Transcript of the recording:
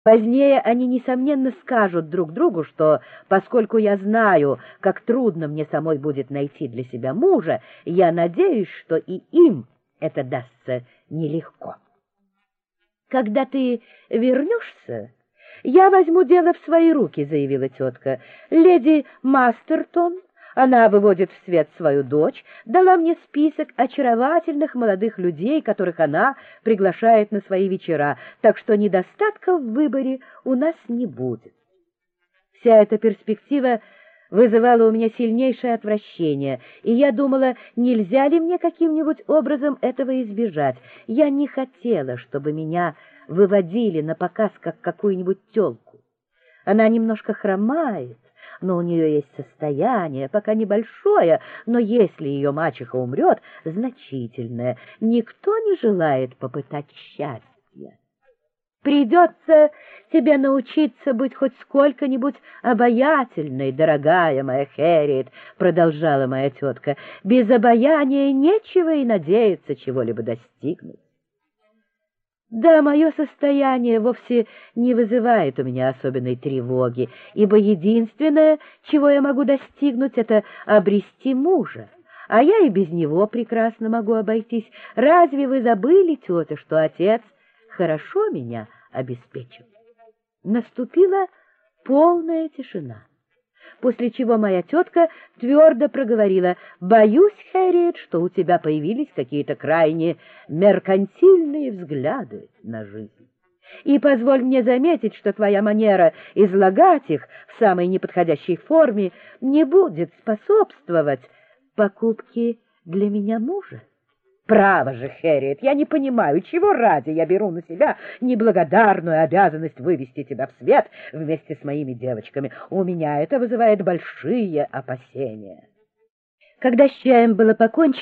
Позднее они, несомненно, скажут друг другу, что, поскольку я знаю, как трудно мне самой будет найти для себя мужа, я надеюсь, что и им это дастся нелегко. «Когда ты вернешься, я возьму дело в свои руки», — заявила тетка. «Леди Мастертон, она выводит в свет свою дочь, дала мне список очаровательных молодых людей, которых она приглашает на свои вечера, так что недостатка в выборе у нас не будет». Вся эта перспектива вызывала у меня сильнейшее отвращение, и я думала, нельзя ли мне каким-нибудь образом этого избежать. Я не хотела, чтобы меня выводили на показ как какую-нибудь тёлку. Она немножко хромает, но у нее есть состояние, пока небольшое, но если ее мачеха умрет, значительное. Никто не желает попытать счастья. «Придется тебе научиться быть хоть сколько-нибудь обаятельной, дорогая моя Хэрриет», — продолжала моя тетка. «Без обаяния нечего и надеяться чего-либо достигнуть». Да, мое состояние вовсе не вызывает у меня особенной тревоги, ибо единственное, чего я могу достигнуть, это обрести мужа. А я и без него прекрасно могу обойтись. Разве вы забыли, тетя, что отец хорошо меня обеспечил? Наступила полная тишина, после чего моя тетка твердо проговорила: «Боюсь, Хэрриет, что у тебя появились какие-то крайне меркантильные взгляды на жизнь. И позволь мне заметить, что твоя манера излагать их в самой неподходящей форме не будет способствовать покупке для меня мужа». «Право же, Хэрриет, я не понимаю, чего ради я беру на себя неблагодарную обязанность вывести тебя в свет вместе с моими девочками. У меня это вызывает большие опасения». Когда с чаем было покончено,